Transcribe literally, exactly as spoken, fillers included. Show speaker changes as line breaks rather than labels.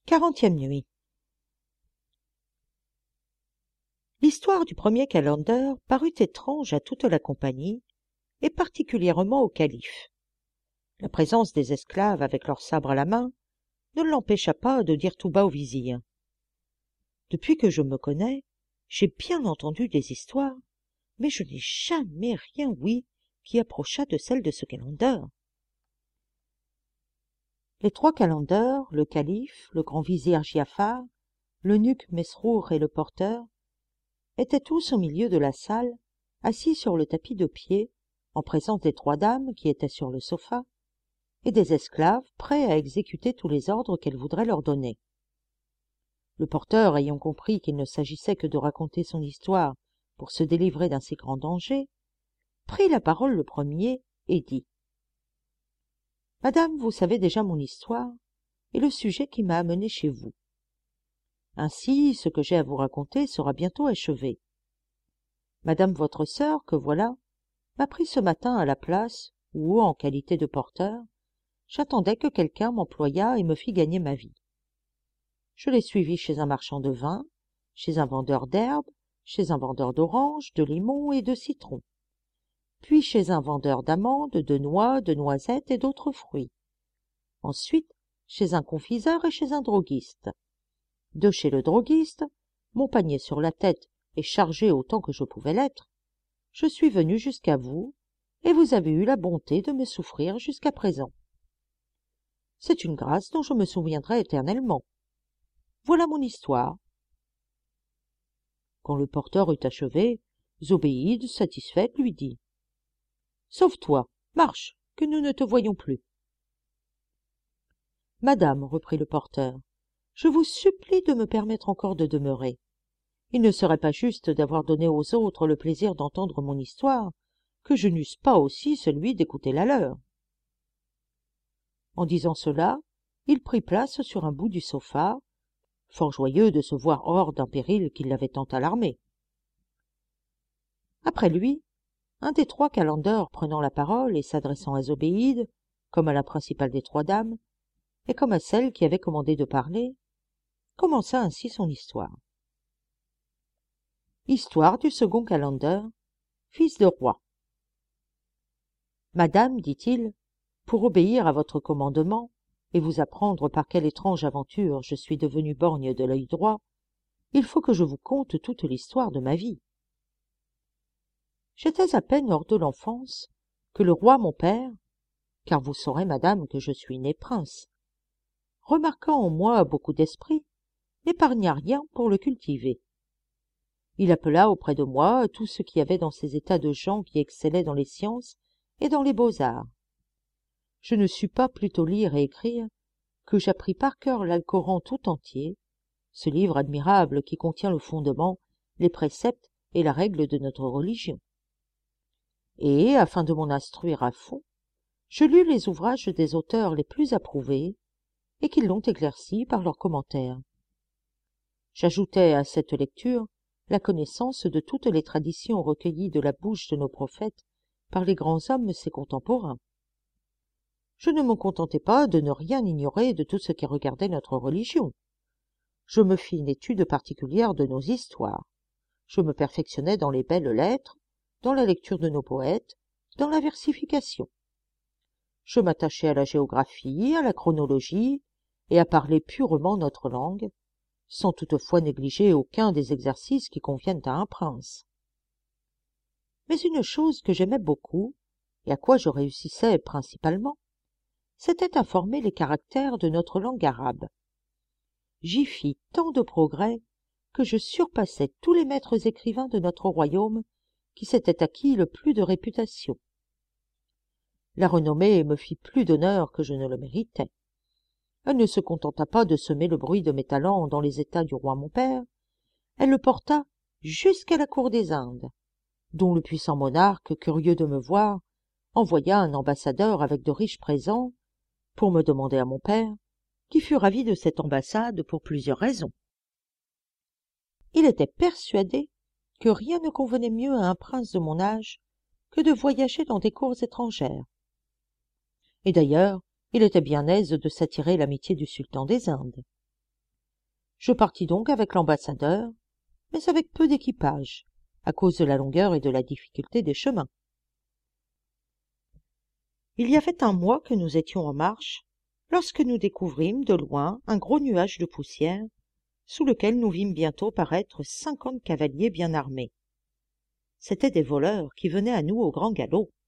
Quarantième nuit. L'histoire du premier calender parut étrange à toute la compagnie, et particulièrement au calife. La présence des esclaves avec leurs sabres à la main ne l'empêcha pas de dire tout bas au vizir. Depuis que je me connais, j'ai bien entendu des histoires, mais je n'ai jamais rien ouï qui approchât de celle de ce calender. Les trois calenders, le calife, le grand vizir Giafar, l'eunuque Mesrour et le porteur, étaient tous au milieu de la salle, assis sur le tapis de pied, en présence des trois dames qui étaient sur le sofa, et des esclaves prêts à exécuter tous les ordres qu'elles voudraient leur donner. Le porteur, ayant compris qu'il ne s'agissait que de raconter son histoire pour se délivrer d'un si grand danger, prit la parole le premier et dit « Madame, vous savez déjà mon histoire et le sujet qui m'a amené chez vous. Ainsi, ce que j'ai à vous raconter sera bientôt achevé. Madame votre sœur, que voilà, m'a pris ce matin à la place où, en qualité de porteur, j'attendais que quelqu'un m'employât et me fît gagner ma vie. Je l'ai suivi chez un marchand de vin, chez un vendeur d'herbes, chez un vendeur d'oranges, de limons et de citrons, puis chez un vendeur d'amandes, de noix, de noisettes et d'autres fruits. Ensuite, chez un confiseur et chez un droguiste. De chez le droguiste, mon panier sur la tête et chargé autant que je pouvais l'être, je suis venu jusqu'à vous, et vous avez eu la bonté de me souffrir jusqu'à présent. C'est une grâce dont je me souviendrai éternellement. Voilà mon histoire. » Quand le porteur eut achevé, Zobéide, satisfaite, lui dit « Sauve-toi, marche, que nous ne te voyons plus. »« Madame, reprit le porteur, je vous supplie de me permettre encore de demeurer. Il ne serait pas juste d'avoir donné aux autres le plaisir d'entendre mon histoire, que je n'eusse pas aussi celui d'écouter la leur. » En disant cela, il prit place sur un bout du sofa, fort joyeux de se voir hors d'un péril qui l'avait tant alarmé. Après lui, un des trois calenders prenant la parole et s'adressant à Zobéide, comme à la principale des trois dames, et comme à celle qui avait commandé de parler, commença ainsi son histoire. Histoire du second calender, fils de roi. Madame, dit-il, pour obéir à votre commandement, et vous apprendre par quelle étrange aventure je suis devenu borgne de l'œil droit, il faut que je vous conte toute l'histoire de ma vie. J'étais à peine hors de l'enfance que le roi mon père, car vous saurez, madame, que je suis né prince, remarquant en moi beaucoup d'esprit, n'épargna rien pour le cultiver. Il appela auprès de moi tout ce qu'il y avait dans ces états de gens qui excellaient dans les sciences et dans les beaux-arts. Je ne sus pas plutôt lire et écrire que j'appris par cœur l'Alcoran tout entier, ce livre admirable qui contient le fondement, les préceptes et la règle de notre religion. Et, afin de m'en instruire à fond, je lus les ouvrages des auteurs les plus approuvés et qui l'ont éclairci par leurs commentaires. J'ajoutai à cette lecture la connaissance de toutes les traditions recueillies de la bouche de nos prophètes par les grands hommes ses contemporains. Je ne me contentai pas de ne rien ignorer de tout ce qui regardait notre religion. Je me fis une étude particulière de nos histoires. Je me perfectionnai dans les belles lettres, dans la lecture de nos poètes, dans la versification. Je m'attachai à la géographie, à la chronologie, et à parler purement notre langue, sans toutefois négliger aucun des exercices qui conviennent à un prince. Mais une chose que j'aimais beaucoup, et à quoi je réussissais principalement, c'était informer les caractères de notre langue arabe. J'y fis tant de progrès que je surpassais tous les maîtres écrivains de notre royaume qui s'étaient acquis le plus de réputation. La renommée me fit plus d'honneur que je ne le méritais. Elle ne se contenta pas de semer le bruit de mes talents dans les états du roi mon père, elle le porta jusqu'à la cour des Indes, dont le puissant monarque, curieux de me voir, envoya un ambassadeur avec de riches présents pour me demander à mon père, qui fut ravi de cette ambassade pour plusieurs raisons. Il était persuadé que rien ne convenait mieux à un prince de mon âge que de voyager dans des cours étrangères. Et d'ailleurs, il était bien aise de s'attirer l'amitié du sultan des Indes. Je partis donc avec l'ambassadeur, mais avec peu d'équipage, à cause de la longueur et de la difficulté des chemins. Il y avait un mois que nous étions en marche, lorsque nous découvrîmes de loin un gros nuage de poussière, sous lequel nous vîmes bientôt paraître cinquante cavaliers bien armés. C'étaient des voleurs qui venaient à nous au grand galop.